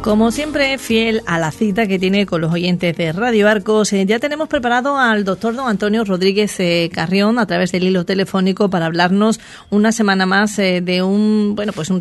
Como siempre, fiel a la cita que tiene con los oyentes de Radio Arcos, ya tenemos preparado al doctor don Antonio Rodríguez Carrión a través del hilo telefónico para hablarnos una semana más de un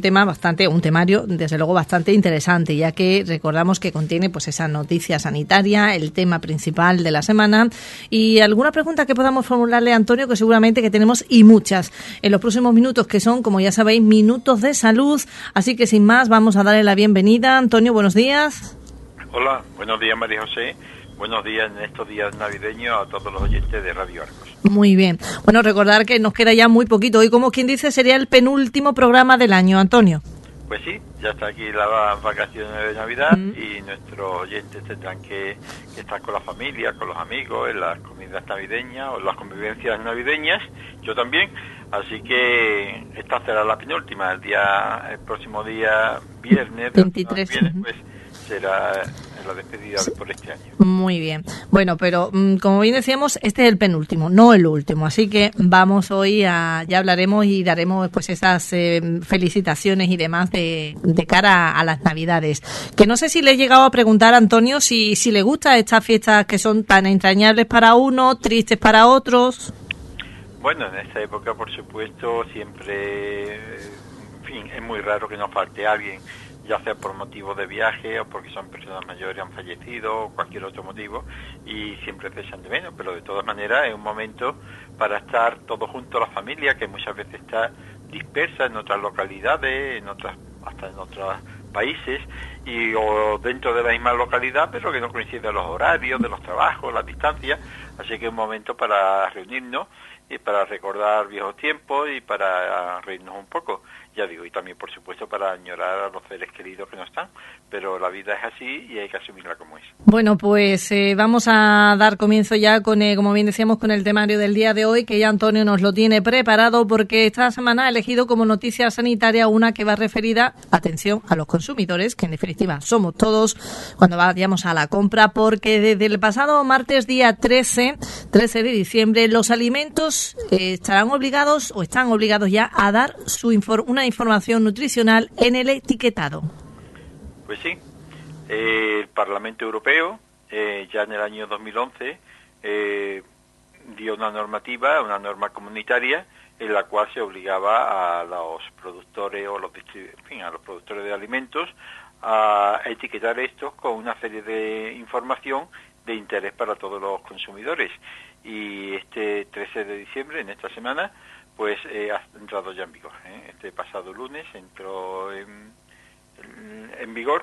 temario desde luego bastante interesante, ya que recordamos que contiene pues esa noticia sanitaria, el tema principal de la semana y alguna pregunta que podamos formularle a Antonio, que seguramente que tenemos y muchas en los próximos minutos, que son, como ya sabéis, minutos de salud. Así que sin más, vamos a darle la bienvenida. Antonio, buenos días. Hola, buenos días María José, buenos días en estos días navideños a todos los oyentes de Radio Arcos. Muy bien, bueno, recordar que nos queda ya muy poquito, hoy como quien dice sería el penúltimo programa del año, Antonio. Pues sí, ya está aquí las vacaciones de Navidad y nuestros oyentes tendrán que estar con la familia, con los amigos, en las comidas navideñas o en las convivencias navideñas, yo también, así que esta será la penúltima, el próximo día viernes 23, pues será la despedida por este año. Muy bien. Bueno, pero como bien decíamos, este es el penúltimo, no el último. Así que vamos hoy ya hablaremos y daremos pues esas felicitaciones y demás de cara a las Navidades. Que no sé si le he llegado a preguntar a Antonio si le gustan estas fiestas que son tan entrañables para unos, tristes para otros. Bueno, en esta época, por supuesto, siempre, en fin, es muy raro que nos falte alguien, ya sea por motivo de viaje o porque son personas mayores, han fallecido o cualquier otro motivo, y siempre se echan de menos, pero de todas maneras es un momento para estar todos juntos, la familia, que muchas veces está dispersa en otras localidades, hasta en otros países, o dentro de la misma localidad, pero que no coinciden los horarios de los trabajos, las distancias, así que es un momento para reunirnos y para recordar viejos tiempos y para reírnos un poco, ya digo, y también por supuesto para añorar a los seres queridos que no están, pero la vida es así y hay que asumirla como es. Bueno, pues vamos a dar comienzo ya con, como bien decíamos, con el temario del día de hoy, que ya Antonio nos lo tiene preparado, porque esta semana ha elegido como noticia sanitaria una que va referida, atención, a los consumidores, que en definitiva somos todos cuando vayamos a la compra, porque desde el pasado martes día 13 de diciembre, los alimentos estarán obligados o están obligados ya a dar una información nutricional en el etiquetado. Pues sí, el Parlamento Europeo ya en el año 2011 dio una norma comunitaria en la cual se obligaba a los productores o a los productores de alimentos a etiquetar estos con una serie de información de interés para todos los consumidores. Y este 13 de diciembre, en esta semana, pues ha entrado ya en vigor. Este pasado lunes entró en vigor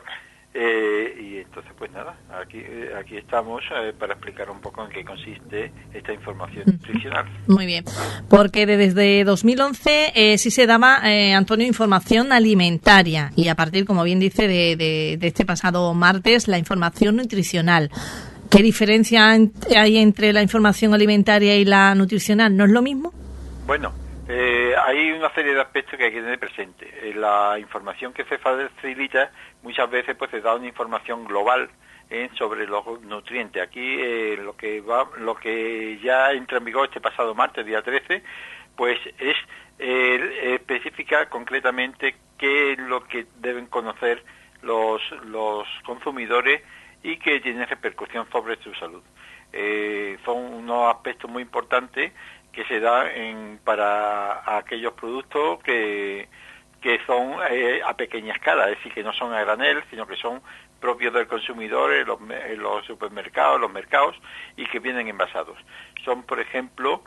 y entonces pues nada, aquí estamos para explicar un poco en qué consiste esta información nutricional. Muy bien, porque desde 2011 sí se daba, Antonio, información alimentaria y a partir, como bien dice, de este pasado martes, la información nutricional. ¿Qué diferencia hay entre la información alimentaria y la nutricional? ¿No es lo mismo? Bueno, hay una serie de aspectos que hay que tener presente. La información que se facilita muchas veces pues se da una información global sobre los nutrientes. Aquí lo que ya entra en vigor este pasado martes, día 13, pues es especifica concretamente qué es lo que deben conocer los consumidores y que tienen repercusión sobre su salud. Son unos aspectos muy importantes que se dan para aquellos productos que son a pequeña escala, es decir, que no son a granel, sino que son propios del consumidor en los supermercados, los mercados, y que vienen envasados. Son, por ejemplo,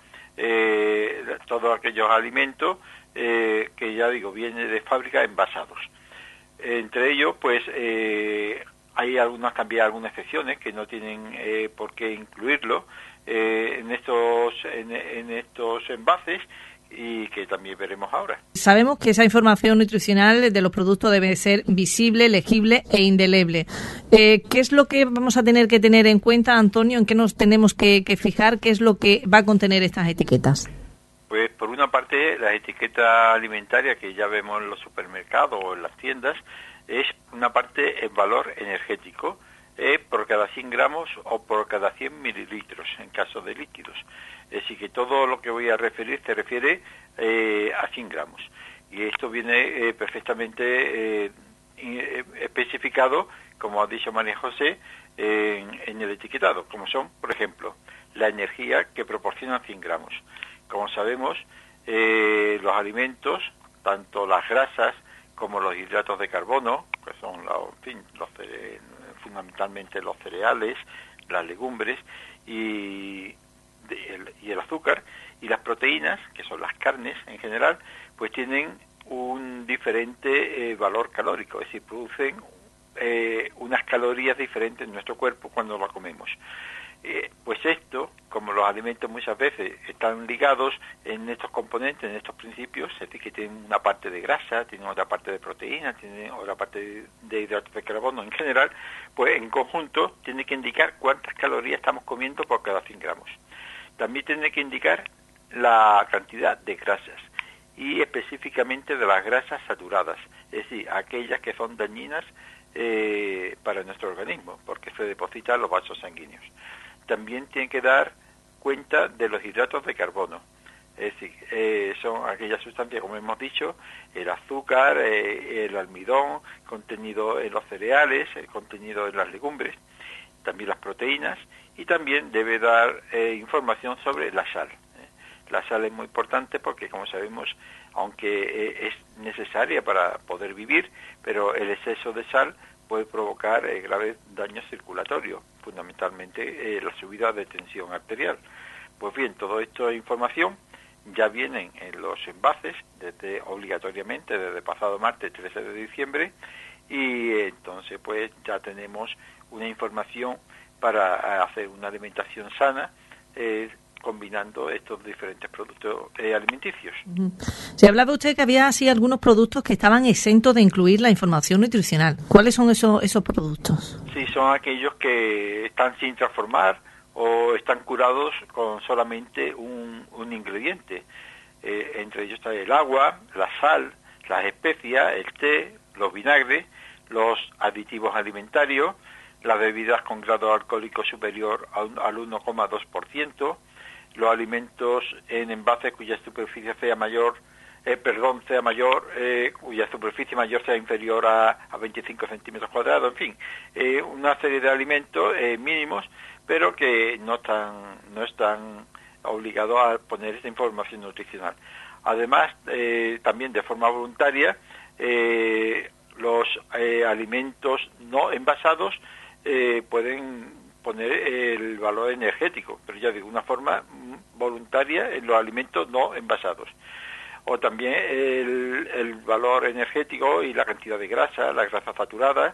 todos aquellos alimentos que ya digo, vienen de fábrica envasados. Entre ellos, pues, hay algunas excepciones que no tienen por qué incluirlo en estos envases y que también veremos ahora. Sabemos que esa información nutricional de los productos debe ser visible, legible e indeleble. ¿Qué es lo que vamos a tener que tener en cuenta, Antonio? ¿En qué nos tenemos que fijar? ¿Qué es lo que va a contener estas etiquetas? Pues por una parte, la etiqueta alimentaria que ya vemos en los supermercados o en las tiendas es una parte el valor energético por cada 100 gramos o por cada 100 mililitros en caso de líquidos. Es decir, que todo lo que voy a referir se refiere a 100 gramos. Y esto viene perfectamente especificado como ha dicho María José, en el etiquetado, como son, por ejemplo, la energía que proporcionan 100 gramos. Como sabemos, los alimentos, tanto las grasas como los hidratos de carbono, que son fundamentalmente los cereales, las legumbres y el azúcar, y las proteínas, que son las carnes en general, pues tienen un diferente valor calórico, es decir, producen unas calorías diferentes en nuestro cuerpo cuando lo comemos. Pues esto, como los alimentos muchas veces están ligados en estos componentes, en estos principios, es decir, que tienen una parte de grasa, tienen otra parte de proteína, tienen otra parte de hidratos de carbono en general, pues en conjunto tiene que indicar cuántas calorías estamos comiendo por cada 100 gramos. También tiene que indicar la cantidad de grasas y específicamente de las grasas saturadas, es decir, aquellas que son dañinas para nuestro organismo, porque se depositan en los vasos sanguíneos. También tiene que dar cuenta de los hidratos de carbono, es decir, son aquellas sustancias, como hemos dicho, el azúcar, el almidón, contenido en los cereales, el contenido en las legumbres, también las proteínas, y también debe dar información sobre la sal. La sal es muy importante porque, como sabemos, aunque es necesaria para poder vivir, pero el exceso de sal puede provocar graves daños circulatorios, fundamentalmente la subida de tensión arterial. Pues bien, toda esta información ya vienen en los envases obligatoriamente desde pasado martes 13 de diciembre, y entonces pues ya tenemos una información para hacer una alimentación sana, combinando estos diferentes productos alimenticios. Se hablaba usted que había así algunos productos que estaban exentos de incluir la información nutricional. ¿Cuáles son esos productos? Sí, son aquellos que están sin transformar o están curados con solamente un ingrediente. Entre ellos está el agua, la sal, las especias, el té, los vinagres, los aditivos alimentarios, las bebidas con grado alcohólico superior al 1,2%, los alimentos en envases cuya superficie sea mayor, cuya superficie mayor sea inferior a 25 centímetros cuadrados, en fin, una serie de alimentos mínimos, pero que no están obligados a poner esta información nutricional. Además, también de forma voluntaria, los alimentos no envasados pueden poner el valor energético, pero ya digo, una forma voluntaria en los alimentos no envasados. O también el valor energético y la cantidad de grasa, la grasa saturada,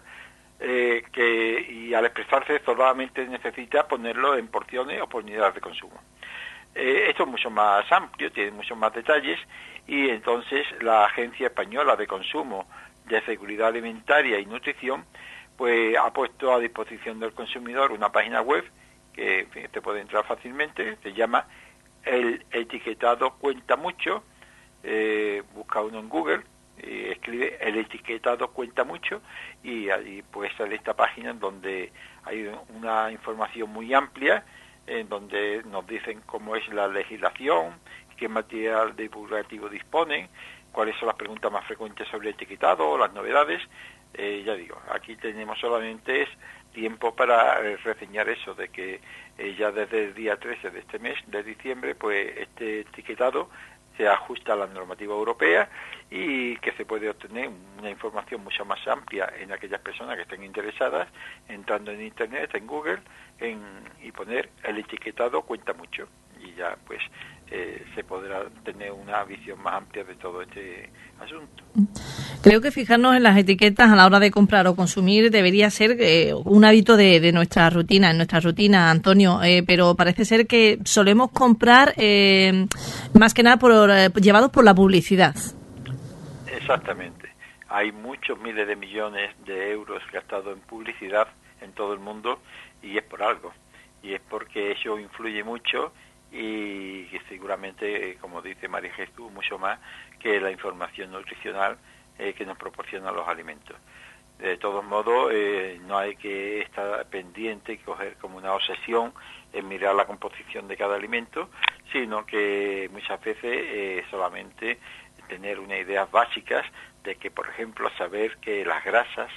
y al expresarse solamente necesita ponerlo en porciones o por unidades de consumo. Esto es mucho más amplio, tiene muchos más detalles, y entonces la Agencia Española de Consumo, de Seguridad Alimentaria y Nutrición pues ha puesto a disposición del consumidor una página web que te puede entrar fácilmente, se llama El Etiquetado Cuenta Mucho, busca uno en Google y escribe El Etiquetado Cuenta Mucho, y ahí pues sale esta página en donde hay una información muy amplia, en donde nos dicen cómo es la legislación, qué material divulgativo disponen, cuáles son las preguntas más frecuentes sobre el etiquetado, las novedades. Ya digo, aquí tenemos solamente tiempo para reseñar eso, de que ya desde el día 13 de este mes de diciembre, pues este etiquetado se ajusta a la normativa europea y que se puede obtener una información mucho más amplia en aquellas personas que estén interesadas, entrando en Internet, en Google, y poner el etiquetado Cuenta Mucho, y ya pues se podrá tener una visión más amplia de todo este asunto. Creo que fijarnos en las etiquetas a la hora de comprar o consumir debería ser un hábito de nuestra rutina, Antonio, pero parece ser que solemos comprar más que nada llevados por la publicidad. Exactamente. Hay muchos miles de millones de euros gastados en publicidad en todo el mundo, y es por algo, y es porque eso influye mucho, y que seguramente, como dice María Jesús, mucho más que la información nutricional que nos proporcionan los alimentos. De todos modos, no hay que estar pendiente y coger como una obsesión en mirar la composición de cada alimento, sino que muchas veces solamente tener unas ideas básicas de que, por ejemplo, saber que las grasas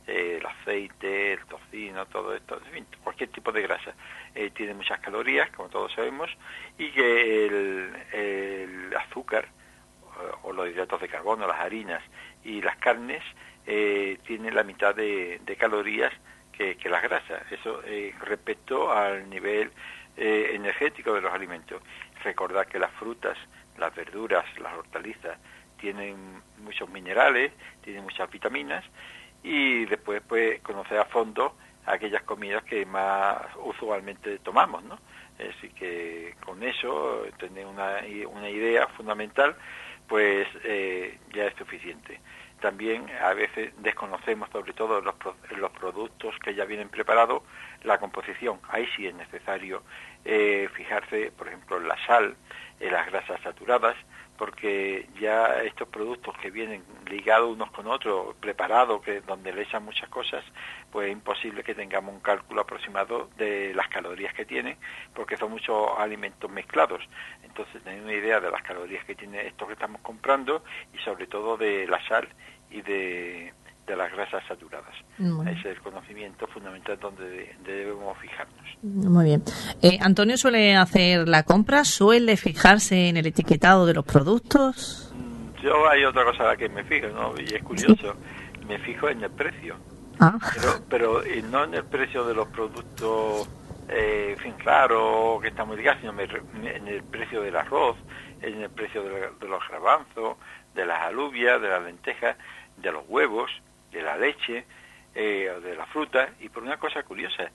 el aceite, el tocino, todo esto, en fin, cualquier tipo de grasa. Tiene muchas calorías, como todos sabemos, y que el azúcar o los hidratos de carbono, las harinas y las carnes tienen la mitad de calorías que las grasas. Eso respecto al nivel energético de los alimentos. Recordad que las frutas, las verduras, las hortalizas tienen muchos minerales, tienen muchas vitaminas, y después pues conocer a fondo aquellas comidas que más usualmente tomamos, ¿no? Así que con eso tener una idea fundamental pues ya es suficiente. También a veces desconocemos, sobre todo los productos que ya vienen preparados, la composición. Ahí sí es necesario fijarse, por ejemplo, en la sal, en las grasas saturadas, porque ya estos productos que vienen ligados unos con otros, preparados, donde le echan muchas cosas, pues es imposible que tengamos un cálculo aproximado de las calorías que tienen, porque son muchos alimentos mezclados. Entonces, tener una idea de las calorías que tiene esto que estamos comprando, y sobre todo de la sal y de las grasas saturadas. Ese es el conocimiento fundamental donde debemos fijarnos. Muy bien. ¿Antonio suele hacer la compra? ¿Suele fijarse en el etiquetado de los productos? Yo hay otra cosa a la que me fijo, ¿no? Y es curioso, ¿sí? Me fijo en el precio. Pero no en el precio de los productos, en fin, claro, que está muy ligado, sino en el precio del arroz, en el precio de los garbanzos, de las alubias, de las lentejas, de los huevos, de la leche, de la fruta, y por una cosa curiosa,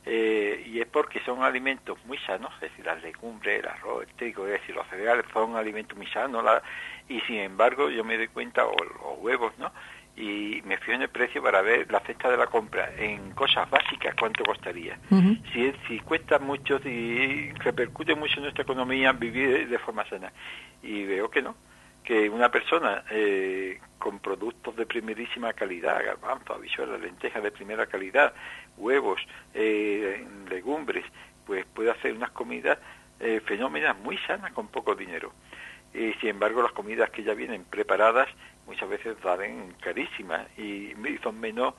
y es porque son alimentos muy sanos, es decir, las legumbres, el arroz, el trigo, es decir, los cereales son alimentos muy sanos, y sin embargo yo me doy cuenta, o los huevos, ¿no? Y me fijo en el precio para ver la cesta de la compra en cosas básicas, cuánto costaría. Uh-huh. Si cuesta mucho, si repercute mucho en nuestra economía vivir de forma sana, y veo que no, que una persona con productos de primerísima calidad, garbanzos, habichuelas, lentejas de primera calidad, huevos, legumbres, pues puede hacer unas comidas fenómenas muy sanas con poco dinero. Sin embargo, las comidas que ya vienen preparadas muchas veces salen carísimas y son menos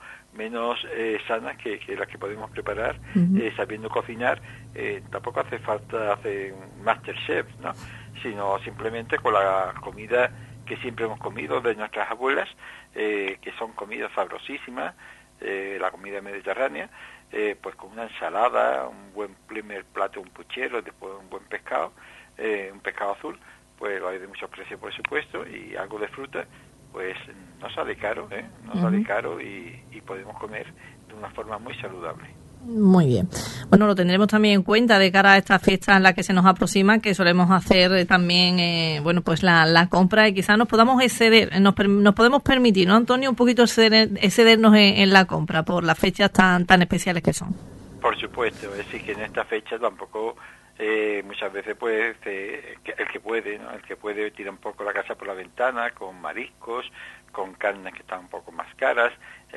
sanas que las que podemos preparar. Uh-huh. Sabiendo cocinar, tampoco hace falta hacer un MasterChef, ¿no? Sino simplemente con la comida que siempre hemos comido de nuestras abuelas, que son comidas sabrosísimas, la comida mediterránea, pues con una ensalada, un buen primer plato, un puchero, después un buen pescado, un pescado azul, pues lo hay de muchos precios, por supuesto, y algo de fruta, pues no sale caro, no uh-huh. sale caro, y podemos comer de una forma muy saludable. Muy bien. Bueno, lo tendremos también en cuenta de cara a estas fiestas en las que se nos aproximan, que solemos hacer también, pues la compra, y quizás nos podamos exceder, nos podemos permitir, ¿no, Antonio? Un poquito excedernos en la compra por las fechas tan especiales que son. Por supuesto, es decir, que en esta fecha tampoco muchas veces pues el que puede, ¿no? El que puede tira un poco la casa por la ventana con mariscos, con carnes que están un poco más caras,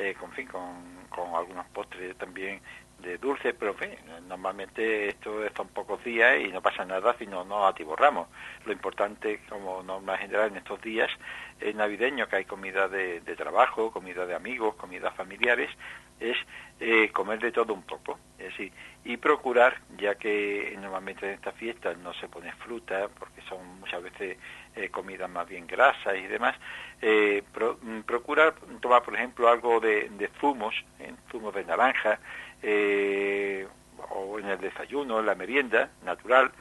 con algunos postres también de dulce, pero en fin, normalmente esto son pocos días y no pasa nada si no nos atiborramos. Lo importante, como norma general en estos días navideños, que hay comida de trabajo, comida de amigos, comida familiares, es comer de todo un poco, es decir, y procurar, ya que normalmente en estas fiestas no se pone fruta, porque son muchas veces comidas más bien grasas y demás, procurar tomar, por ejemplo, algo de zumos, zumos de naranja, o en el desayuno, en la merienda natural,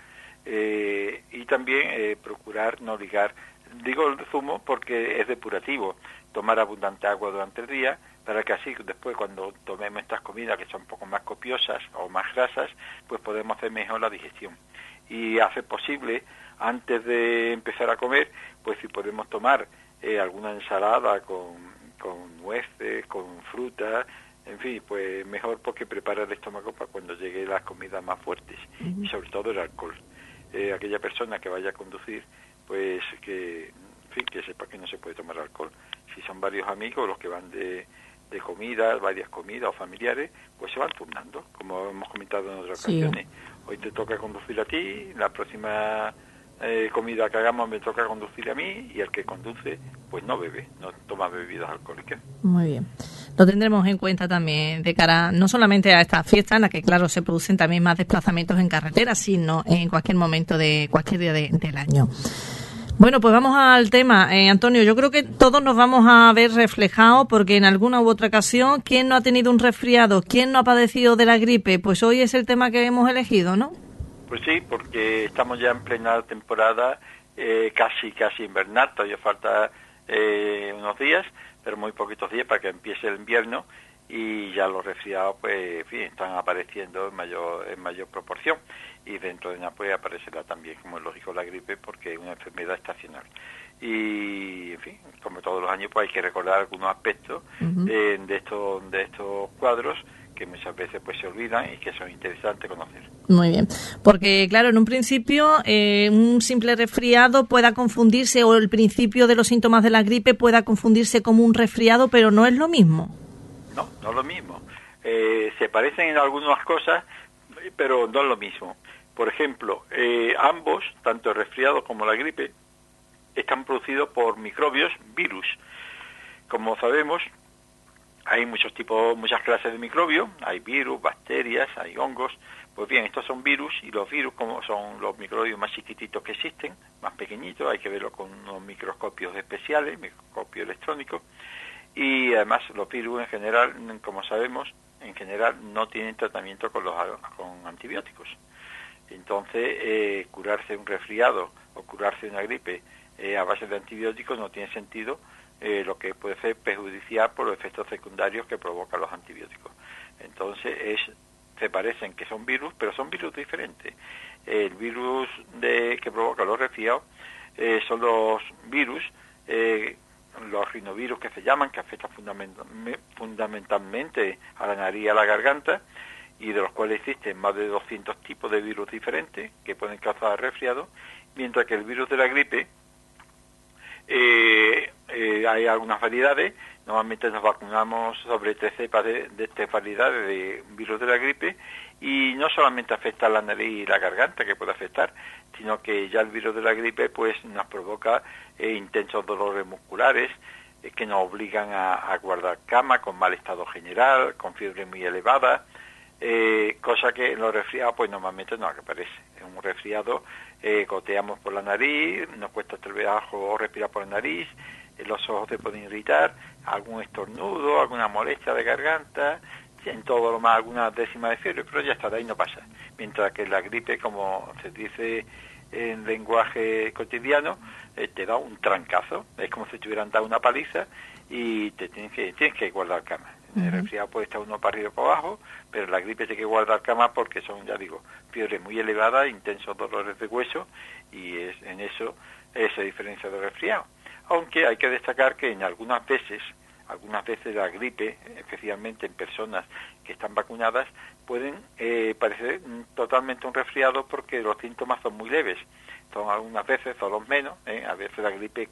y también procurar no ligar, digo el zumo porque es depurativo, tomar abundante agua durante el día, para que así después cuando tomemos estas comidas que son un poco más copiosas o más grasas, pues podemos hacer mejor la digestión. Y hacer posible, antes de empezar a comer, pues si podemos tomar alguna ensalada con nueces, con fruta, en fin, pues mejor, porque prepara el estómago para cuando lleguen las comidas más fuertes. Uh-huh. Y sobre todo el alcohol. Aquella persona que vaya a conducir, pues que sepa que no se puede tomar alcohol. Si son varios amigos los que van de comida, varias comidas o familiares, pues se van turnando, como hemos comentado en otras ocasiones. Hoy te toca conducir a ti, la próxima comida que hagamos me toca conducir a mí, y el que conduce pues no bebe, no toma bebidas alcohólicas. Muy bien. Lo tendremos en cuenta también de cara no solamente a estas fiestas en las que, claro, se producen también más desplazamientos en carretera, sino en cualquier momento de cualquier día del año. Bueno, pues vamos al tema. Antonio, yo creo que todos nos vamos a ver reflejados porque en alguna u otra ocasión, ¿quién no ha tenido un resfriado? ¿Quién no ha padecido de la gripe? Pues hoy es el tema que hemos elegido, ¿no? Pues sí, porque estamos ya en plena temporada casi invernal, todavía falta unos días, pero muy poquitos días para que empiece el invierno, y ya los resfriados pues en fin, están apareciendo en mayor proporción, y dentro de nada pues aparecerá también, como es lógico, la gripe, porque es una enfermedad estacional. Y en fin, como todos los años pues hay que recordar algunos aspectos de estos cuadros que muchas veces pues se olvidan y que son interesantes conocer. Muy bien, porque claro, en un principio un simple resfriado pueda confundirse, o el principio de los síntomas de la gripe pueda confundirse como un resfriado, pero no es lo mismo. No es lo mismo. Se parecen en algunas cosas, pero no es lo mismo. Por ejemplo, ambos, tanto el resfriado como la gripe, están producidos por microbios, virus. Como sabemos, hay muchas clases de microbios, hay virus, bacterias, hay hongos. Pues bien, estos son virus, y los virus, como son los microbios más chiquititos que existen, más pequeñitos, hay que verlo con unos microscopios especiales, microscopios electrónicos, y además los virus en general, como sabemos, en general no tienen tratamiento con antibióticos. Entonces, curarse un resfriado o curarse una gripe a base de antibióticos no tiene sentido, lo que puede ser perjudicial por los efectos secundarios que provocan los antibióticos. Entonces se parecen que son virus, pero son virus diferentes. El virus que provoca los resfriados son los virus, los rinovirus que se llaman, que afectan fundamentalmente a la nariz y a la garganta, y de los cuales existen más de 200 tipos de virus diferentes que pueden causar resfriado, mientras que el virus de la gripe hay algunas variedades. Normalmente nos vacunamos sobre 3 cepas de estas variedades de virus de la gripe, y no solamente afecta a la nariz y la garganta, que puede afectar, sino que ya el virus de la gripe pues nos provoca intensos dolores musculares, que nos obligan a guardar cama, con mal estado general, con fiebre muy elevada, cosa que en los resfriados pues normalmente no aparece. En un resfriado goteamos por la nariz, nos cuesta trabajo respirar por la nariz, los ojos se pueden irritar, algún estornudo, alguna molestia de garganta, en todo lo más alguna décima de fiebre, pero ya está, de ahí no pasa. Mientras que la gripe, como se dice en lenguaje cotidiano, te da un trancazo, es como si te hubieran dado una paliza y tienes que guardar cama. En el resfriado puede estar uno para arriba o para abajo, pero la gripe tiene que guardar cama porque son, ya digo, fiebres muy elevadas, intensos dolores de hueso, y en eso se diferencia del resfriado. Aunque hay que destacar que en algunas veces la gripe, especialmente en personas que están vacunadas, pueden parecer totalmente un resfriado porque los síntomas son muy leves. Son algunas veces, son los menos, a veces la gripe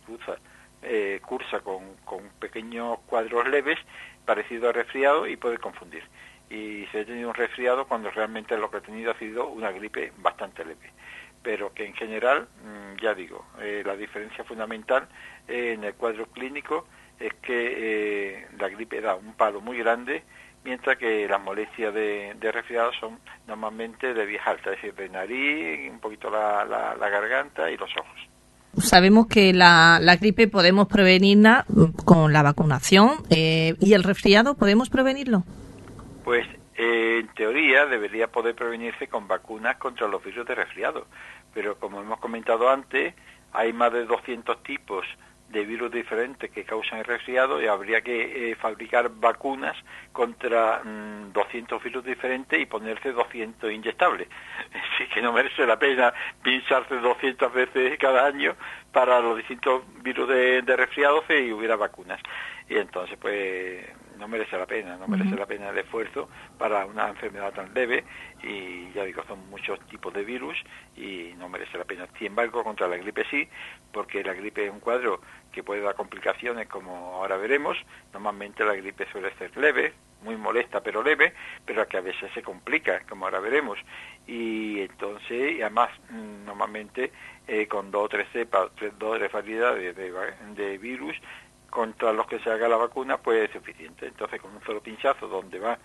cursa con pequeños cuadros leves, parecido a resfriado, y puede confundir. Y se ha tenido un resfriado cuando realmente lo que ha tenido ha sido una gripe bastante leve. Pero que en general, ya digo, la diferencia fundamental en el cuadro clínico es que la gripe da un palo muy grande, mientras que las molestias de resfriado son normalmente de vías altas, es decir, de nariz, un poquito la garganta y los ojos. Sabemos que la gripe podemos prevenirla con la vacunación, y el resfriado, ¿podemos prevenirlo? Pues en teoría debería poder prevenirse con vacunas contra los virus de resfriado, pero como hemos comentado antes, hay más de 200 tipos de virus diferentes que causan el resfriado, y habría que fabricar vacunas contra 200 virus diferentes y ponerse 200 inyectables. Así que no merece la pena pincharse 200 veces cada año para los distintos virus de resfriado si hubiera vacunas. Y entonces pues no merece la pena el esfuerzo para una enfermedad tan leve, y ya digo, son muchos tipos de virus y no merece la pena. Sin embargo, contra la gripe sí, porque la gripe es un cuadro que puede dar complicaciones, como ahora veremos. Normalmente la gripe suele ser leve, muy molesta pero leve, pero que a veces se complica, como ahora veremos. Y entonces, y además, normalmente con 2 o 3 cepas, 2 o 3 variedades de virus contra los que se haga la vacuna, pues es suficiente. Entonces, con un solo pinchazo donde van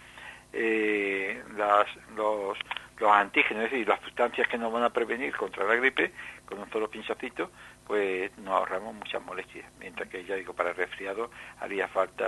los antígenos, es decir, las sustancias que nos van a prevenir contra la gripe, con un solo pinchacito, pues nos ahorramos muchas molestias. Mientras que, ya digo, para el resfriado haría falta,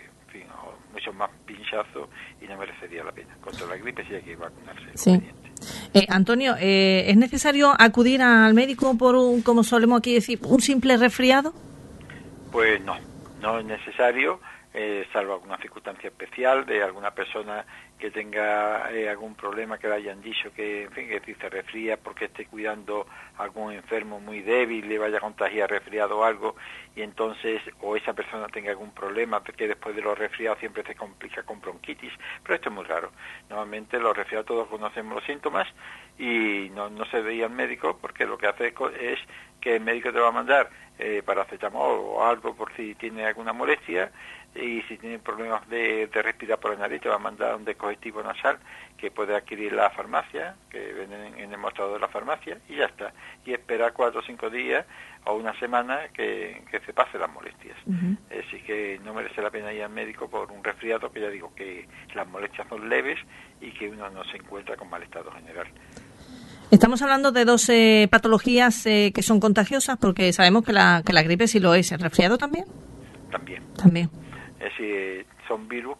muchos más pinchazos y no merecería la pena. Contra la gripe sí hay que vacunarse. Sí. Antonio, ¿es necesario acudir al médico por como solemos aquí decir, un simple resfriado? Pues no es necesario, salvo alguna circunstancia especial de alguna persona que tenga algún problema, que le hayan dicho que, en fin, que si se resfría porque esté cuidando a algún enfermo muy débil, le vaya a contagiar resfriado o algo, y entonces, o esa persona tenga algún problema, porque después de los resfriados siempre se complica con bronquitis, pero esto es muy raro. Normalmente los resfriados todos conocemos los síntomas y no se veía al médico, porque lo que hace es que el médico te va a mandar paracetamol o algo por si tiene alguna molestia, y si tiene problemas de respirar por la nariz te va a mandar un descongestivo nasal que puede adquirir la farmacia, que venden en el mostrador de la farmacia, y ya está. Y esperar 4 o 5 días o una semana que se pase las molestias. Así que no merece la pena ir al médico por un resfriado, que ya digo que las molestias son leves y que uno no se encuentra con mal estado general. Estamos hablando de 2 patologías que son contagiosas, porque sabemos que la gripe sí lo es. ¿El resfriado también? También. Es decir, son virus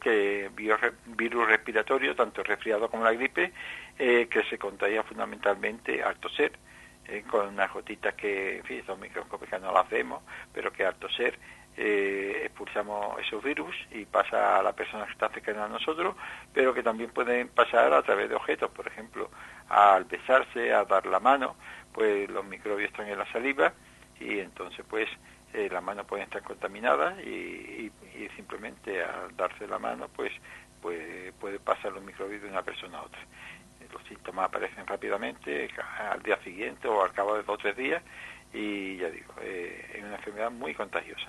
respiratorios, tanto el resfriado como la gripe, que se contagian fundamentalmente al toser, con unas gotitas que, en fin, son microscópicas, no las vemos, pero que al toser expulsamos esos virus y pasa a la persona que está cercana a nosotros, pero que también pueden pasar a través de objetos, por ejemplo, al besarse, a dar la mano, pues los microbios están en la saliva y entonces pues las manos pueden estar contaminadas y simplemente al darse la mano pues puede pasar los microbios de una persona a otra. Los síntomas aparecen rápidamente al día siguiente o al cabo de 2 o 3 días y ya digo, es una enfermedad muy contagiosa.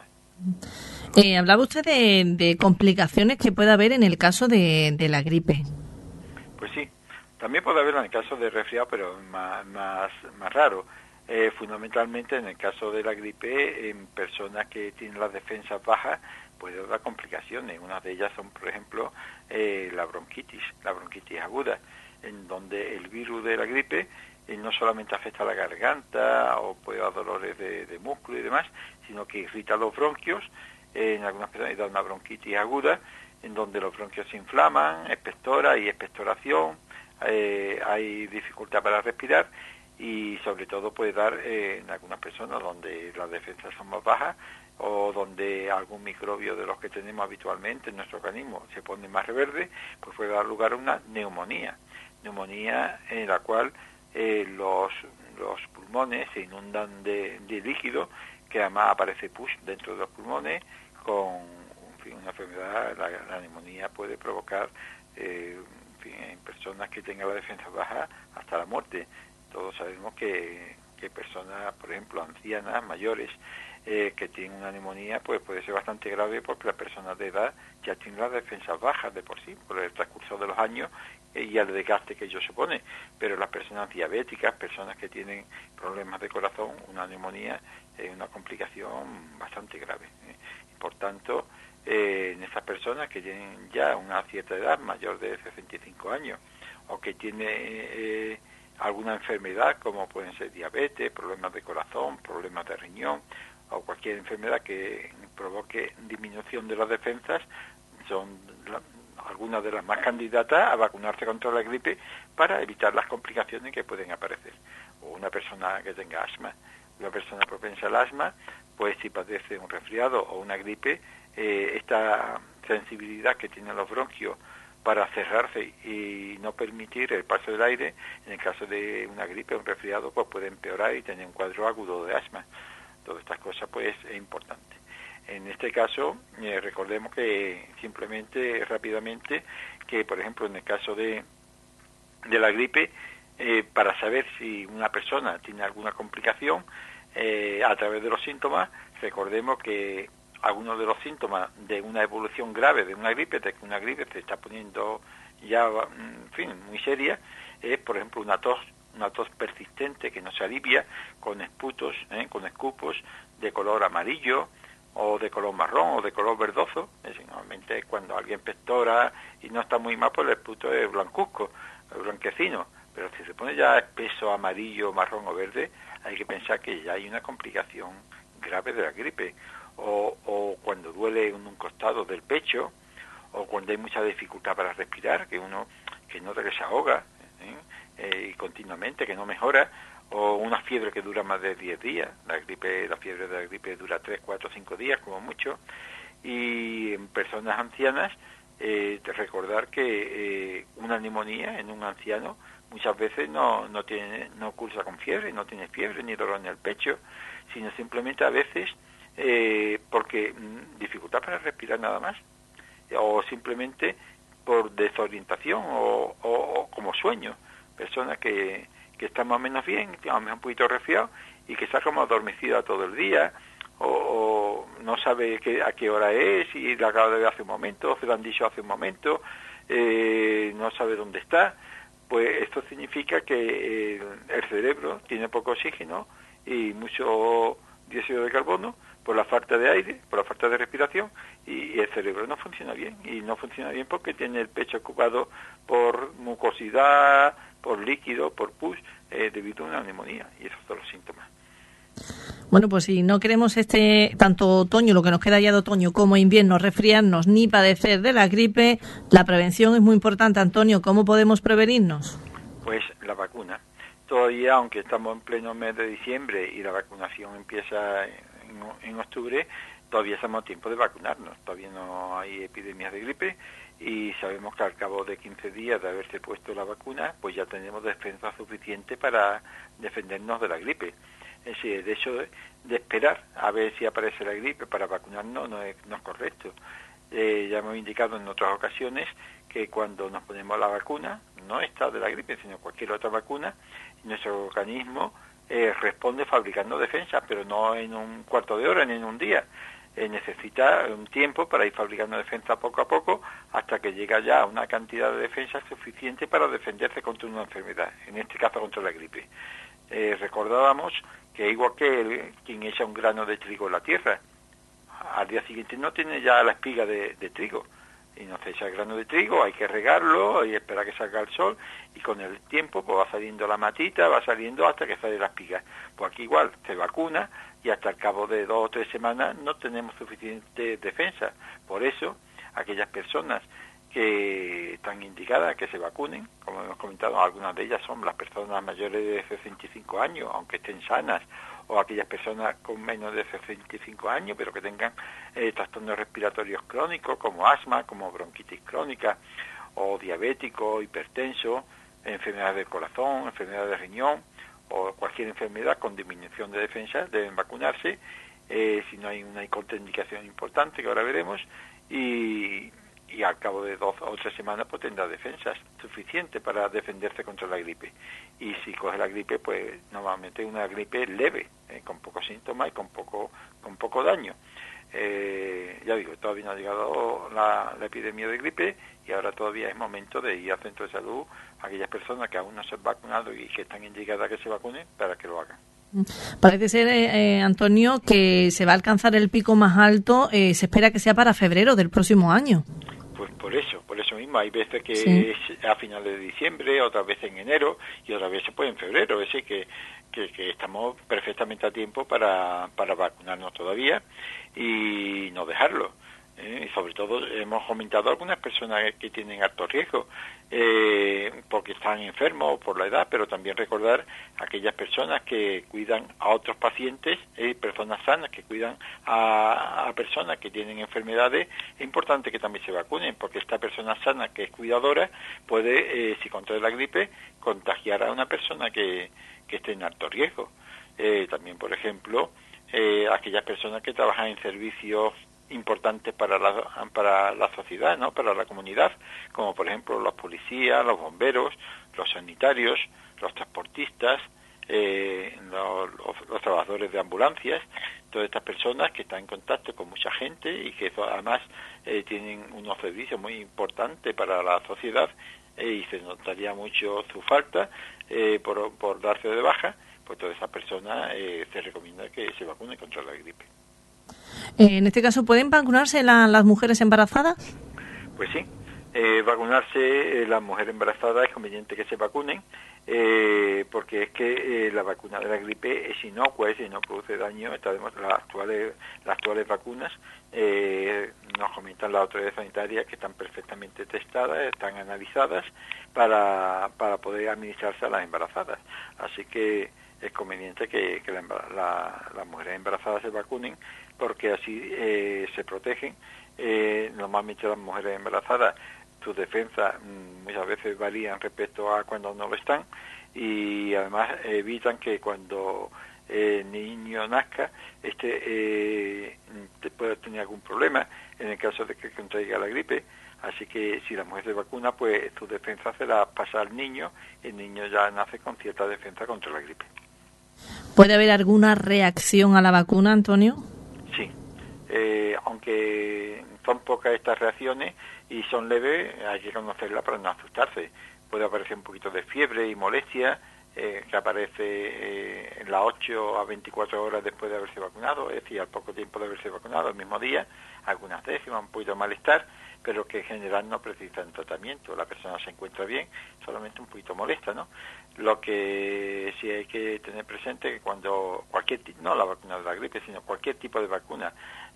Hablaba usted de complicaciones que puede haber en el caso de la gripe. Pues sí, también puede haber en el caso de resfriado, pero más raro. Fundamentalmente en el caso de la gripe, en personas que tienen las defensas bajas, puede haber complicaciones. Una de ellas son, por ejemplo, la bronquitis aguda, en donde el virus de la gripe no solamente afecta a la garganta o puede dar dolores de músculo y demás, sino que irrita los bronquios, en algunas personas da una bronquitis aguda, en donde los bronquios se inflaman, expectora y expectoración, hay dificultad para respirar y sobre todo puede dar en algunas personas donde las defensas son más bajas o donde algún microbio de los que tenemos habitualmente en nuestro organismo se pone más reverde, pues puede dar lugar a una neumonía en la cual los pulmones se inundan de líquido, que además aparece pus dentro de los pulmones, con una enfermedad. La neumonía puede provocar en personas que tengan la defensa baja hasta la muerte. Todos sabemos que personas, por ejemplo, ancianas, mayores, que tienen una neumonía, pues puede ser bastante grave porque las personas de edad ya tienen las defensas bajas de por sí, por el transcurso de los años y al desgaste que ello supone. Pero las personas diabéticas, personas que tienen problemas de corazón, una neumonía es una complicación bastante grave. Por tanto, en esas personas que tienen ya una cierta edad, mayor de 65 años, o que tiene alguna enfermedad, como pueden ser diabetes, problemas de corazón, problemas de riñón, o cualquier enfermedad que provoque disminución de las defensas, son algunas de las más candidatas a vacunarse contra la gripe para evitar las complicaciones que pueden aparecer. O una persona que tenga asma, una persona propensa al asma, pues si padece un resfriado o una gripe, esta sensibilidad que tienen los bronquios para cerrarse y no permitir el paso del aire, en el caso de una gripe o un resfriado, pues puede empeorar y tener un cuadro agudo de asma. Todas estas cosas pues es importante. En este caso, recordemos que simplemente, rápidamente, que por ejemplo en el caso de la gripe, para saber si una persona tiene alguna complicación, a través de los síntomas, recordemos que algunos de los síntomas de una evolución grave de una gripe, de que una gripe se está poniendo ya, en fin, muy seria, es, por ejemplo, una tos persistente que no se alivia, con esputos, con escupos de color amarillo, o de color marrón, o de color verdoso. Normalmente cuando alguien pectora y no está muy mal, pues el esputo es blancuzco, blanquecino, pero si se pone ya espeso, amarillo, marrón o verde, hay que pensar que ya hay una complicación grave de la gripe, o cuando duele en un costado del pecho, o cuando hay mucha dificultad para respirar, que uno que nota que se ahoga y continuamente, que no mejora, o una fiebre que dura más de 10 días. La fiebre de la gripe dura 3, 4, 5 días como mucho. Y en personas ancianas, recordar que una neumonía en un anciano muchas veces no cursa con fiebre, no tiene fiebre ni dolor en el pecho, sino simplemente a veces porque dificultad para respirar nada más, o simplemente por desorientación o como sueño. Personas que están más o menos bien, a lo mejor un poquito resfriado y que está como adormecida todo el día, o no sabe a qué hora es, y la acaba de ver hace un momento, o se lo han dicho hace un momento, no sabe dónde está. Pues esto significa que el cerebro tiene poco oxígeno y mucho dióxido de carbono por la falta de aire, por la falta de respiración, y el cerebro no funciona bien, y no funciona bien porque tiene el pecho ocupado por mucosidad, por líquido, por pus, debido a una neumonía, y esos son los síntomas. Bueno, pues si no queremos tanto otoño, lo que nos queda ya de otoño, como invierno, resfriarnos ni padecer de la gripe, la prevención es muy importante. Antonio, ¿cómo podemos prevenirnos? Pues la vacuna. Todavía, aunque estamos en pleno mes de diciembre y la vacunación empieza en octubre, todavía estamos a tiempo de vacunarnos. Todavía no hay epidemias de gripe y sabemos que al cabo de 15 días de haberse puesto la vacuna, pues ya tenemos defensa suficiente para defendernos de la gripe. Es decir, el hecho de esperar a ver si aparece la gripe para vacunarnos no es correcto. Ya hemos indicado en otras ocasiones que cuando nos ponemos la vacuna, no esta de la gripe, sino cualquier otra vacuna, nuestro organismo responde fabricando defensas, pero no en un cuarto de hora ni en un día. Necesita un tiempo para ir fabricando defensas poco a poco hasta que llega ya a una cantidad de defensas suficiente para defenderse contra una enfermedad, en este caso contra la gripe. Recordábamos que igual que quien echa un grano de trigo en la tierra, al día siguiente no tiene ya la espiga de trigo, y no se echa el grano de trigo, hay que regarlo y esperar que salga el sol, y con el tiempo pues va saliendo la matita, va saliendo hasta que sale la espiga. Pues aquí igual se vacuna y hasta el cabo de 2 o 3 semanas no tenemos suficiente defensa. Por eso aquellas personas que están indicadas que se vacunen, como hemos comentado, algunas de ellas son las personas mayores de 65 años, aunque estén sanas, o aquellas personas con menos de 65 años, pero que tengan trastornos respiratorios crónicos, como asma, como bronquitis crónica, o diabético, hipertenso, enfermedades del corazón, enfermedades de riñón, o cualquier enfermedad con disminución de defensa, deben vacunarse, si no hay una contraindicación importante, que ahora veremos, y al cabo de 2 o 3 semanas pues tendrá defensas suficientes para defenderse contra la gripe. Y si coge la gripe, pues normalmente una gripe leve, con pocos síntomas y con poco daño. Ya digo, todavía no ha llegado la epidemia de gripe, y ahora todavía es momento de ir al centro de salud a aquellas personas que aún no se han vacunado y que están indicadas a que se vacunen, para que lo hagan. Parece ser, Antonio, que se va a alcanzar el pico más alto, se espera que sea para febrero del próximo año. Pues por eso mismo, hay veces que sí, es a finales de diciembre, otras veces en enero y otras veces pues en febrero. Es decir, que estamos perfectamente a tiempo para vacunarnos todavía y no dejarlo. Y sobre todo hemos comentado algunas personas que tienen alto riesgo porque están enfermos por la edad, pero también recordar aquellas personas que cuidan a otros pacientes, personas sanas que cuidan a personas que tienen enfermedades. Es importante que también se vacunen, porque esta persona sana que es cuidadora puede, si contrae la gripe, contagiar a una persona que esté en alto riesgo. También, por ejemplo, aquellas personas que trabajan en servicios importantes para la sociedad, ¿no? Para la comunidad, como por ejemplo los policías, los bomberos, los sanitarios, los transportistas, los trabajadores de ambulancias, todas estas personas que están en contacto con mucha gente y que además tienen unos servicios muy importantes para la sociedad, y se notaría mucho su falta por darse de baja. Pues todas esas personas se recomienda que se vacunen contra la gripe. En este caso, ¿pueden vacunarse las mujeres embarazadas? Pues sí, vacunarse, las mujeres embarazadas es conveniente que se vacunen, porque es que la vacuna de la gripe es inocua, y no produce daño. Las actuales vacunas, nos comentan las autoridades sanitarias que están perfectamente testadas, están analizadas para poder administrarse a las embarazadas. Así que es conveniente que las mujeres embarazadas se vacunen, porque así se protegen. Normalmente las mujeres embarazadas, sus defensas muchas veces varían respecto a cuando no lo están, y además evitan que cuando el niño nazca pueda tener algún problema en el caso de que contraiga la gripe. Así que si la mujer se vacuna, pues su defensa se la pasa al niño, y el niño ya nace con cierta defensa contra la gripe. ¿Puede haber alguna reacción a la vacuna, Antonio? Sí, aunque son pocas estas reacciones y son leves, hay que conocerlas para no asustarse. Puede aparecer un poquito de fiebre y molestia, que aparece en las 8 a 24 horas después de haberse vacunado, es decir, al poco tiempo de haberse vacunado, el mismo día, algunas décimas, un poquito de malestar, pero que en general no precisan tratamiento. La persona se encuentra bien, solamente un poquito molesta, ¿no? Lo que sí hay que tener presente que cuando no la vacuna de la gripe, sino cualquier tipo de vacuna,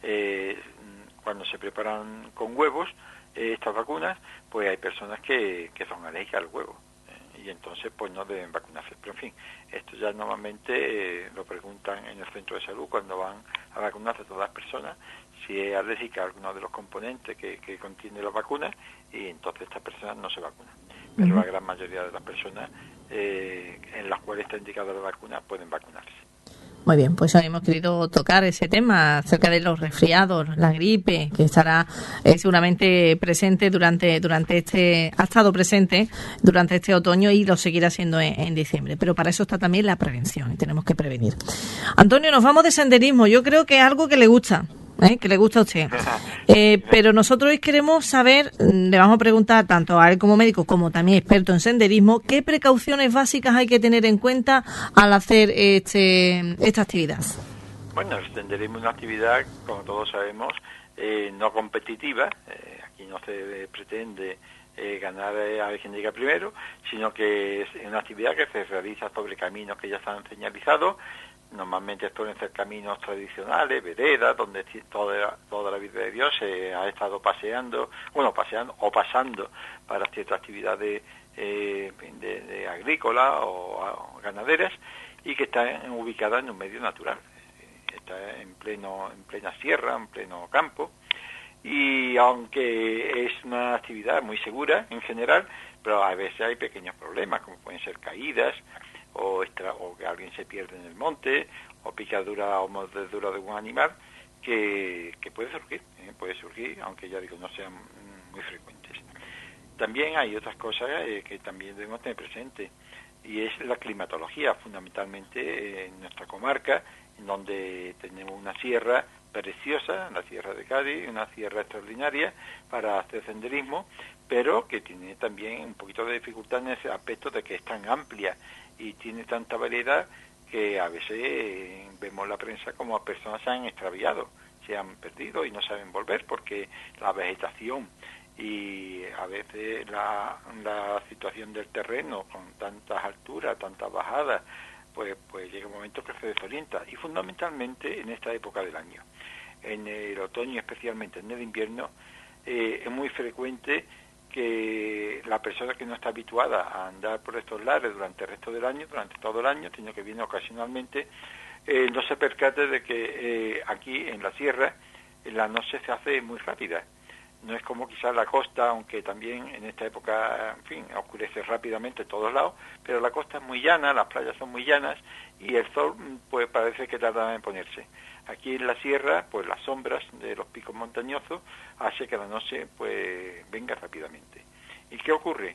cuando se preparan con huevos, estas vacunas, pues hay personas que son alérgicas al huevo, y entonces pues no deben vacunarse. Pero en fin, esto ya normalmente lo preguntan en el centro de salud cuando van a vacunarse a todas las personas, si es alérgica a alguno de los componentes que contiene la vacuna, y entonces estas personas no se vacunan. Pero la gran mayoría de las personas en las cuales está indicada la vacuna pueden vacunarse. Muy bien, pues hoy hemos querido tocar ese tema acerca de los resfriados, la gripe, que estará seguramente presente ha estado presente durante este otoño y lo seguirá siendo en diciembre. Pero para eso está también la prevención, y tenemos que prevenir. Antonio, nos vamos de senderismo. Yo creo que es algo que le gusta. Que le gusta a usted. Pero nosotros hoy queremos saber, le vamos a preguntar tanto a él como médico, como también experto en senderismo, qué precauciones básicas hay que tener en cuenta al hacer esta actividad. Bueno, el senderismo es una actividad, como todos sabemos, no competitiva. Aquí no se pretende ganar a ver quién llega primero, sino que es una actividad que se realiza sobre caminos que ya están señalizados. Normalmente suelen ser caminos tradicionales, veredas, donde toda la vida de Dios se ha estado paseando o pasando para ciertas actividades de agrícolas o ganaderas, y que están ubicadas en un medio natural. Está en plena sierra, en pleno campo, y aunque es una actividad muy segura en general, pero a veces hay pequeños problemas, como pueden ser caídas, o que alguien se pierde en el monte, o picadura o mordedura de un animal, que puede surgir, aunque ya digo, no sean muy frecuentes. También hay otras cosas que también debemos tener presente, y es la climatología, fundamentalmente en nuestra comarca, en donde tenemos una sierra preciosa, la Sierra de Cádiz, una sierra extraordinaria para hacer senderismo, pero que tiene también un poquito de dificultad en ese aspecto de que es tan amplia y tiene tanta variedad que a veces vemos la prensa como personas se han extraviado, se han perdido y no saben volver, porque la vegetación y a veces la situación del terreno con tantas alturas, tantas bajadas, pues llega un momento que se desorienta, y fundamentalmente en esta época del año. En el otoño, especialmente en el invierno, es muy frecuente que la persona que no está habituada a andar por estos lares durante el resto del año, durante todo el año, sino que viene ocasionalmente, no se percate de que aquí en la sierra la noche se hace muy rápida. No es como quizás la costa, aunque también en esta época, en fin, oscurece rápidamente en todos lados, pero la costa es muy llana, las playas son muy llanas, y el sol pues parece que tarda en ponerse. Aquí en la sierra, pues las sombras de los picos montañosos hace que la noche pues venga rápidamente. ¿Y qué ocurre?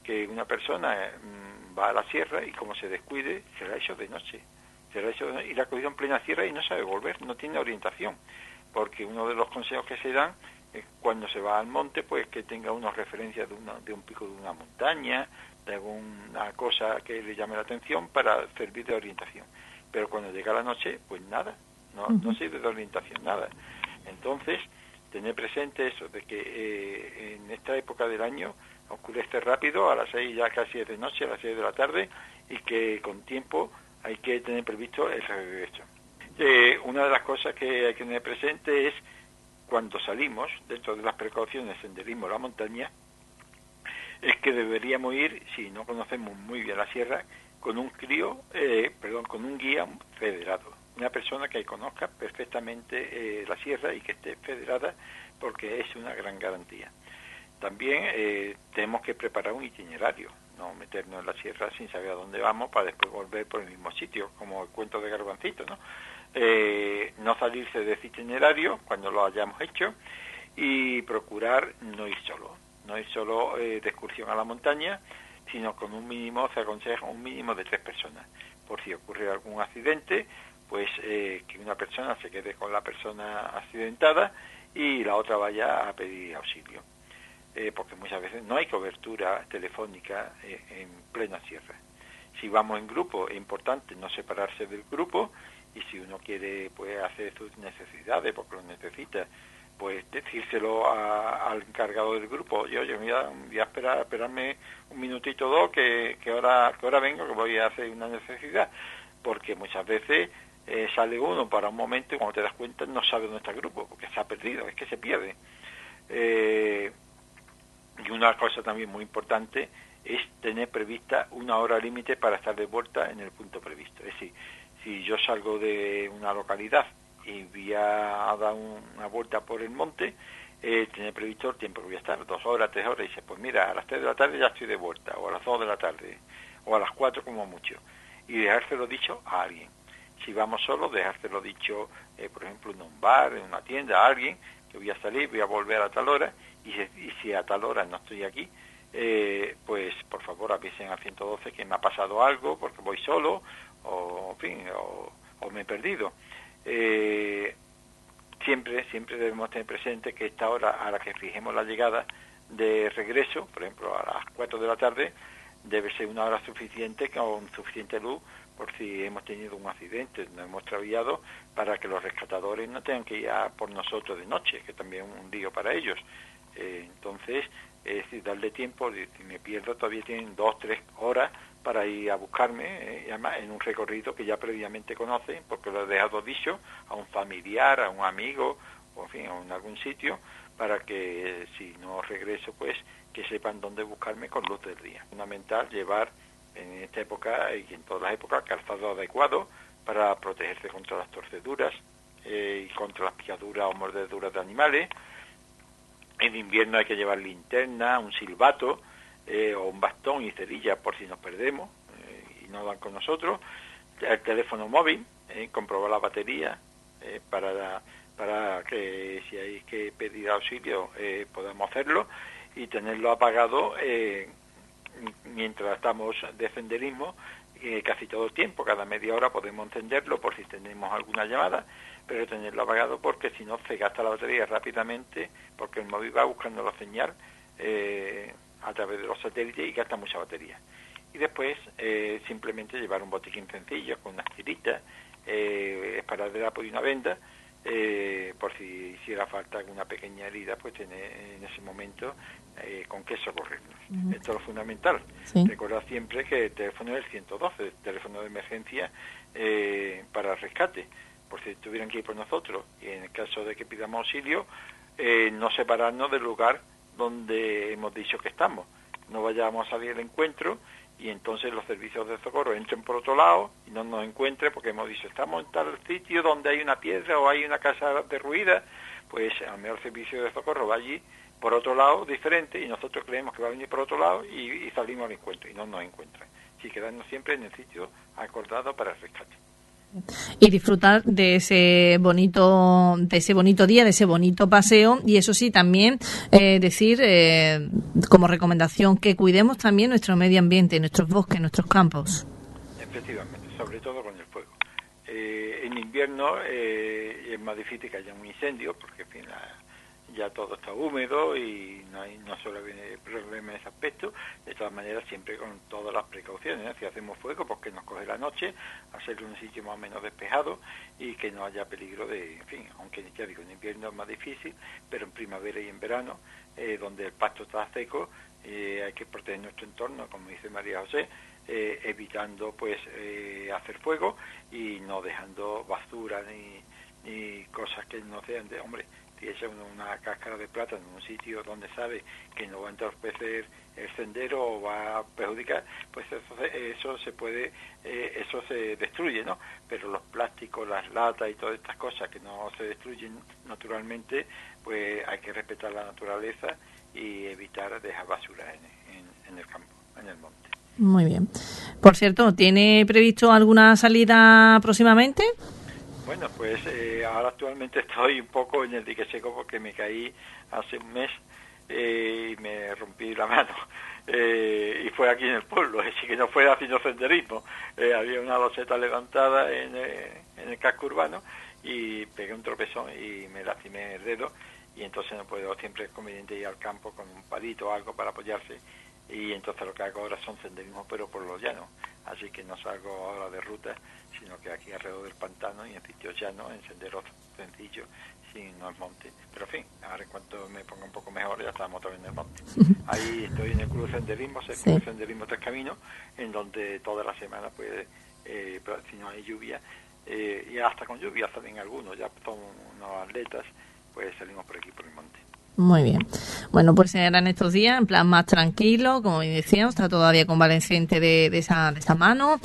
que una persona va a la sierra y como se descuide, será hecho de noche. Y la ha cogido en plena sierra y no sabe volver, no tiene orientación. Porque uno de los consejos que se dan es cuando se va al monte, pues que tenga unas referencias de un pico de una montaña, de alguna cosa que le llame la atención para servir de orientación. Pero cuando llega la noche, pues nada, no sirve de orientación, nada. Entonces, tener presente eso, de que en esta época del año oscurece rápido, a las 6 ya casi es de noche, a las 6 de la tarde, y que con tiempo hay que tener previsto el regreso. Una de las cosas que hay que tener presente es cuando salimos, dentro de las precauciones, senderismo a la montaña, es que deberíamos ir, si no conocemos muy bien la sierra, con un con un guía federado, una persona que conozca perfectamente la sierra y que esté federada, porque es una gran garantía. También tenemos que preparar un itinerario, no meternos en la sierra sin saber a dónde vamos para después volver por el mismo sitio, como el cuento de Garbancito, ¿no? No salirse de ese itinerario cuando lo hayamos hecho y procurar no ir solo de excursión a la montaña, sino con un mínimo, se aconseja un mínimo de 3 personas, por si ocurre algún accidente, pues que una persona se quede con la persona accidentada y la otra vaya a pedir auxilio, porque muchas veces no hay cobertura telefónica en plena sierra. Si vamos en grupo, es importante no separarse del grupo, y si uno quiere pues hacer sus necesidades porque lo necesita, pues decírselo al encargado del grupo. Yo voy a esperarme un minutito o dos que ahora vengo, que voy a hacer una necesidad, porque muchas veces sale uno para un momento y cuando te das cuenta no sabe dónde está el grupo, porque se ha perdido, es que se pierde. Y una cosa también muy importante es tener prevista una hora límite para estar de vuelta en el punto previsto. Es decir, si yo salgo de una localidad y voy a dar una vuelta por el monte, tener previsto el tiempo que voy a estar, 2 horas, 3 horas, y dice, pues mira, a las 3 de la tarde ya estoy de vuelta, o a las 2 de la tarde, o a las 4 como mucho, y dejárselo dicho a alguien. Si vamos solos, dejárselo dicho, por ejemplo, en un bar, en una tienda, a alguien, que voy a salir, voy a volver a tal hora, y si a tal hora no estoy aquí, pues por favor avisen al 112 que me ha pasado algo, porque voy solo, o en fin, o me he perdido. Siempre debemos tener presente que esta hora a la que fijemos la llegada de regreso, por ejemplo a las 4 de la tarde, debe ser una hora suficiente, con suficiente luz, por si hemos tenido un accidente, nos hemos extraviado, para que los rescatadores no tengan que ir a por nosotros de noche, que también es un lío para ellos. Entonces, es decir, darle tiempo, si me pierdo todavía tienen 2-3 horas para ir a buscarme, y además en un recorrido que ya previamente conocen, porque lo he dejado dicho a un familiar, a un amigo, o en fin, en algún sitio, para que si no regreso, pues que sepan dónde buscarme con luz del día. Es fundamental llevar en esta época y en todas las épocas calzado adecuado para protegerse contra las torceduras y contra las picaduras o mordeduras de animales. En invierno hay que llevar linterna, un silbato, o un bastón y cerilla por si nos perdemos y no van con nosotros. El teléfono móvil, comprobar la batería para que si hay que pedir auxilio podamos hacerlo, y tenerlo apagado mientras estamos de senderismo, casi todo el tiempo, cada media hora podemos encenderlo por si tenemos alguna llamada, pero tenerlo apagado porque si no se gasta la batería rápidamente, porque el móvil va buscando la señal a través de los satélites y gasta mucha batería. Y después simplemente llevar un botiquín sencillo con unas tiritas, esparadrapo y una venda, por si hiciera falta alguna pequeña herida, pues tener en ese momento con qué socorrernos. Esto es lo fundamental. Sí. Recordad siempre que el teléfono es el 112, el teléfono de emergencia para rescate, por si tuvieran que ir por nosotros, y en el caso de que pidamos auxilio, no separarnos del lugar donde hemos dicho que estamos. No vayamos a salir al encuentro y entonces los servicios de socorro entren por otro lado y no nos encuentren porque hemos dicho estamos en tal sitio donde hay una piedra o hay una casa derruida, pues al mejor servicio de socorro va allí por otro lado diferente y nosotros creemos que va a venir por otro lado y salimos al encuentro y no nos encuentran. Sí, quedarnos siempre en el sitio acordado para el rescate. Y disfrutar de ese bonito día, de ese bonito paseo. Y eso sí, también decir como recomendación que cuidemos también nuestro medio ambiente, nuestros bosques, nuestros campos. Efectivamente, sobre todo con el fuego. En invierno es más difícil que haya un incendio, porque en fin, ya todo está húmedo y no suele haber problema en ese aspecto. De todas maneras, siempre con todas las precauciones, ¿no? Si hacemos fuego, pues que nos coge la noche, hacerlo en un sitio más o menos despejado y que no haya peligro de, en fin, aunque ya digo, en invierno es más difícil, pero en primavera y en verano, donde el pasto está seco, hay que proteger nuestro entorno, como dice María José, evitando pues hacer fuego y no dejando basura ni cosas que no sean de hombre. Si echa una cáscara de plátano en un sitio donde sabe que no va a entorpecer el sendero o va a perjudicar, pues eso se destruye, ¿no? Pero los plásticos, las latas y todas estas cosas que no se destruyen naturalmente, pues hay que respetar la naturaleza y evitar dejar basura en el campo, en el monte. Muy bien. Por cierto, ¿tiene previsto alguna salida próximamente? Bueno, pues ahora actualmente estoy un poco en el dique seco porque me caí hace un mes y me rompí la mano. Y fue aquí en el pueblo, así que no fue haciendo senderismo. Había una loseta levantada en el casco urbano y pegué un tropezón y me lastimé el dedo. Y entonces no puedo, siempre es conveniente ir al campo con un palito o algo para apoyarse. Y entonces lo que hago ahora son senderismo, pero por los llanos. Así que no salgo ahora de ruta, sino que aquí alrededor del pantano y en sitios llanos, en senderos sencillos, sin no es monte. Pero en fin, ahora en cuanto me ponga un poco mejor ya estamos otra vez en el monte. Ahí estoy en el Club de Senderismo, Club de Senderismo Tres Caminos, en donde toda la semana, pues, si no hay lluvia, y hasta con lluvia salen algunos, ya son unos atletas, pues salimos por aquí por el monte. Muy bien. Bueno, pues eran estos días en plan más tranquilo, como decíamos, está todavía convaleciente de esa mano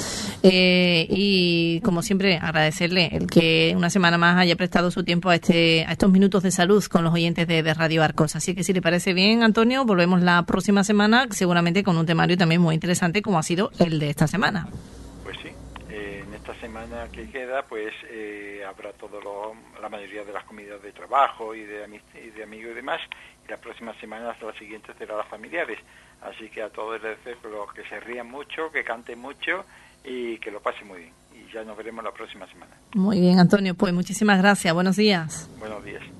y como siempre agradecerle el que una semana más haya prestado su tiempo a estos minutos de salud con los oyentes de Radio Arcos. Así que si le parece bien, Antonio, volvemos la próxima semana, seguramente con un temario también muy interesante como ha sido el de esta semana. Pues sí, en esta semana que queda pues habrá la mayoría de las comidas de trabajo y de amigos y demás, y la próxima semana, hasta la siguiente, será las familiares. Así que a todos les deseo que se rían mucho, que canten mucho y que lo pasen muy bien. Y ya nos veremos la próxima semana. Muy bien, Antonio, pues muchísimas gracias. Buenos días. Buenos días.